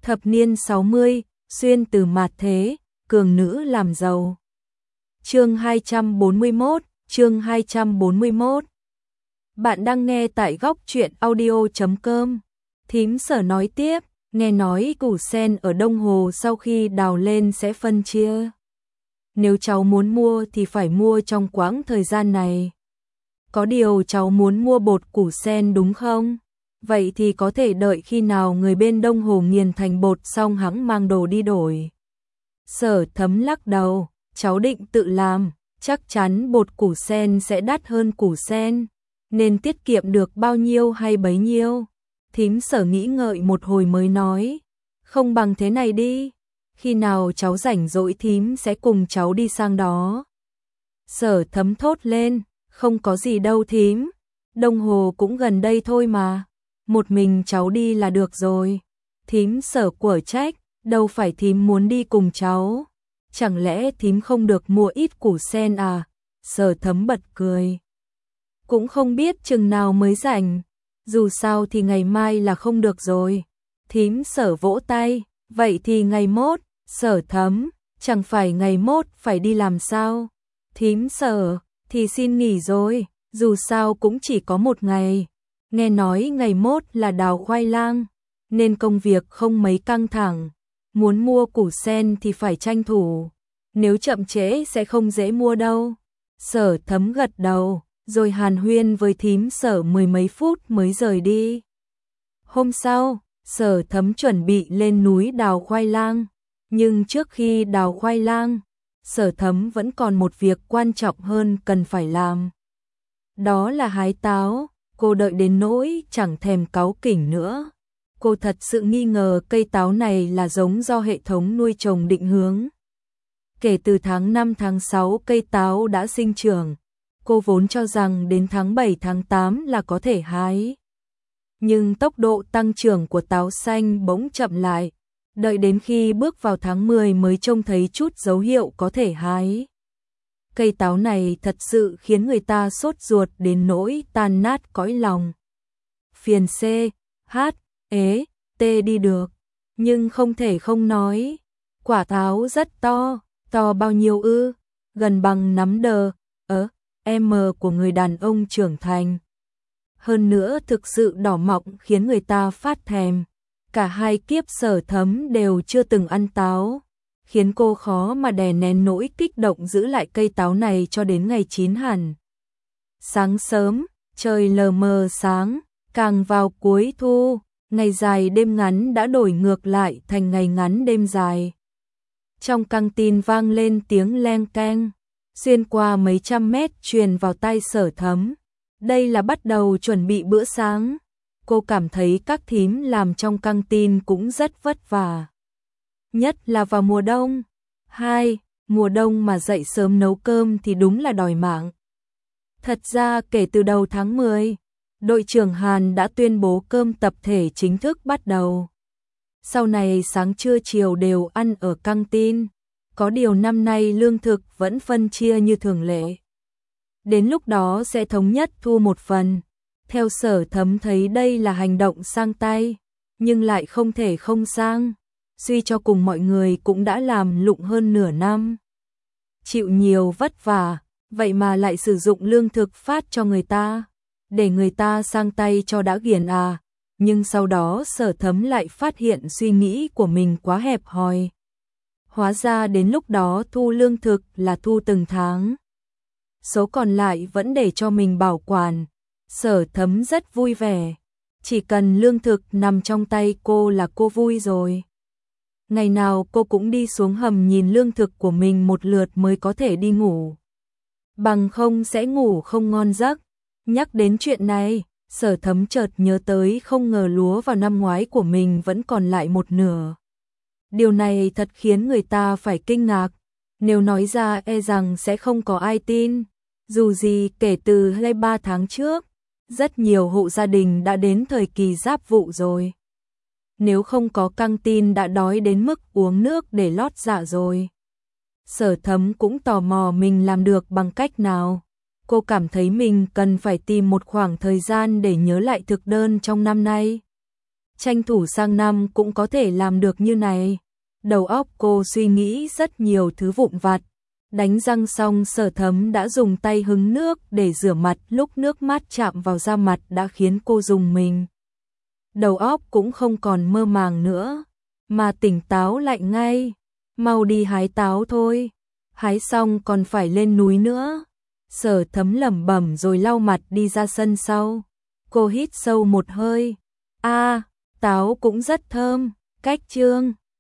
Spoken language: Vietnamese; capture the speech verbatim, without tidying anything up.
Thập niên sáu mươi, xuyên từ mạt thế, cường nữ làm giàu. Chương hai trăm bốn mươi mốt, chương hai trăm bốn mươi mốt. Bạn đang nghe tại góc truyện audio chấm com. Thím Sở nói tiếp, nghe nói củ sen ở Đông Hồ sau khi đào lên sẽ phân chia. Nếu cháu muốn mua thì phải mua trong quãng thời gian này. Có điều cháu muốn mua bột củ sen đúng không? Vậy thì có thể đợi khi nào người bên Đông Hồ nghiền thành bột xong hẵng mang đồ đi đổi. Sở Thấm lắc đầu, cháu định tự làm, chắc chắn bột củ sen sẽ đắt hơn củ sen, nên tiết kiệm được bao nhiêu hay bấy nhiêu. Thím Sở nghĩ ngợi một hồi mới nói, không bằng thế này đi, khi nào cháu rảnh rỗi thím sẽ cùng cháu đi sang đó. Sở Thấm thốt lên, không có gì đâu thím, Đông Hồ cũng gần đây thôi mà, một mình cháu đi là được rồi. Thím Sở quở trách, đâu phải thím muốn đi cùng cháu, chẳng lẽ thím không được mua ít củ sen à? Sở Thấm bật cười, cũng không biết chừng nào mới rảnh, dù sao thì ngày mai là không được rồi. Thím Sở vỗ tay, vậy thì ngày mốt. Sở Thấm, chẳng phải ngày mốt phải đi làm sao? Thím Sở, thì xin nghỉ rồi, dù sao cũng chỉ có một ngày. Nghe nói ngày mốt là đào khoai lang, nên công việc không mấy căng thẳng. Muốn mua củ sen thì phải tranh thủ, nếu chậm trễ sẽ không dễ mua đâu. Sở Thấm gật đầu, rồi hàn huyên với thím Sở mười mấy phút mới rời đi. Hôm sau, Sở Thấm chuẩn bị lên núi đào khoai lang. Nhưng trước khi đào khoai lang, Sở Thấm vẫn còn một việc quan trọng hơn cần phải làm. Đó là hái táo. Cô đợi đến nỗi chẳng thèm cáu kỉnh nữa. Cô thật sự nghi ngờ cây táo này là giống do hệ thống nuôi trồng định hướng. Kể từ tháng năm tháng sáu cây táo đã sinh trưởng. Cô vốn cho rằng đến tháng bảy tháng tám là có thể hái. Nhưng tốc độ tăng trưởng của táo xanh bỗng chậm lại. Đợi đến khi bước vào tháng mười mới trông thấy chút dấu hiệu có thể hái. Cây táo này thật sự khiến người ta sốt ruột đến nỗi tan nát cõi lòng. Phiền C, H, ế, T đi được, nhưng không thể không nói. Quả táo rất to, to bao nhiêu ư? Gần bằng nắm đờ, ớ, M của người đàn ông trưởng thành. Hơn nữa thực sự đỏ mọng khiến người ta phát thèm. Cả hai kiếp Sở Thấm đều chưa từng ăn táo, khiến cô khó mà đè nén nỗi kích động giữ lại cây táo này cho đến ngày chín hẳn. Sáng sớm, trời lờ mờ sáng, càng vào cuối thu, ngày dài đêm ngắn đã đổi ngược lại thành ngày ngắn đêm dài. Trong căng tin vang lên tiếng leng keng, xuyên qua mấy trăm mét truyền vào tai Sở Thấm. Đây là bắt đầu chuẩn bị bữa sáng. Cô cảm thấy các thím làm trong căng tin cũng rất vất vả. Nhất là vào mùa đông. Hai, mùa đông mà dậy sớm nấu cơm thì đúng là đòi mạng. Thật ra kể từ đầu tháng mười, đội trưởng Hàn đã tuyên bố cơm tập thể chính thức bắt đầu. Sau này sáng trưa chiều đều ăn ở căng tin. Có điều năm nay lương thực vẫn phân chia như thường lệ. Đến lúc đó sẽ thống nhất thu một phần. Theo Sở Thấm thấy đây là hành động sang tay, nhưng lại không thể không sang. Suy cho cùng mọi người cũng đã làm lụng hơn nửa năm. Chịu nhiều vất vả, vậy mà lại sử dụng lương thực phát cho người ta, để người ta sang tay cho đã ghiền à. Nhưng sau đó Sở Thấm lại phát hiện suy nghĩ của mình quá hẹp hòi. Hóa ra đến lúc đó thu lương thực là thu từng tháng. Số còn lại vẫn để cho mình bảo quản. Sở Thấm rất vui vẻ. Chỉ cần lương thực nằm trong tay cô là cô vui rồi. Ngày nào cô cũng đi xuống hầm nhìn lương thực của mình một lượt mới có thể đi ngủ. Bằng không sẽ ngủ không ngon giấc. Nhắc đến chuyện này, Sở Thấm chợt nhớ tới không ngờ lúa vào năm ngoái của mình vẫn còn lại một nửa. Điều này thật khiến người ta phải kinh ngạc. Nếu nói ra e rằng sẽ không có ai tin. Dù gì kể từ hai ba tháng trước, rất nhiều hộ gia đình đã đến thời kỳ giáp vụ rồi. Nếu không có căng tin đã đói đến mức uống nước để lót dạ rồi. Sở Thấm cũng tò mò mình làm được bằng cách nào. Cô cảm thấy mình cần phải tìm một khoảng thời gian để nhớ lại thực đơn trong năm nay. tranh thủ sang năm cũng có thể làm được như này. Đầu óc cô suy nghĩ rất nhiều thứ vụn vặt. Đánh răng xong Sở Thấm đã dùng tay hứng nước để rửa mặt, lúc nước mát chạm vào da mặt đã khiến cô rùng mình. Đầu óc cũng không còn mơ màng nữa, mà tỉnh táo lại ngay. Mau đi hái táo thôi, hái xong còn phải lên núi nữa. Sở Thấm lẩm bẩm rồi lau mặt đi ra sân sau. Cô hít sâu một hơi. A, à, táo cũng rất thơm. Cách chương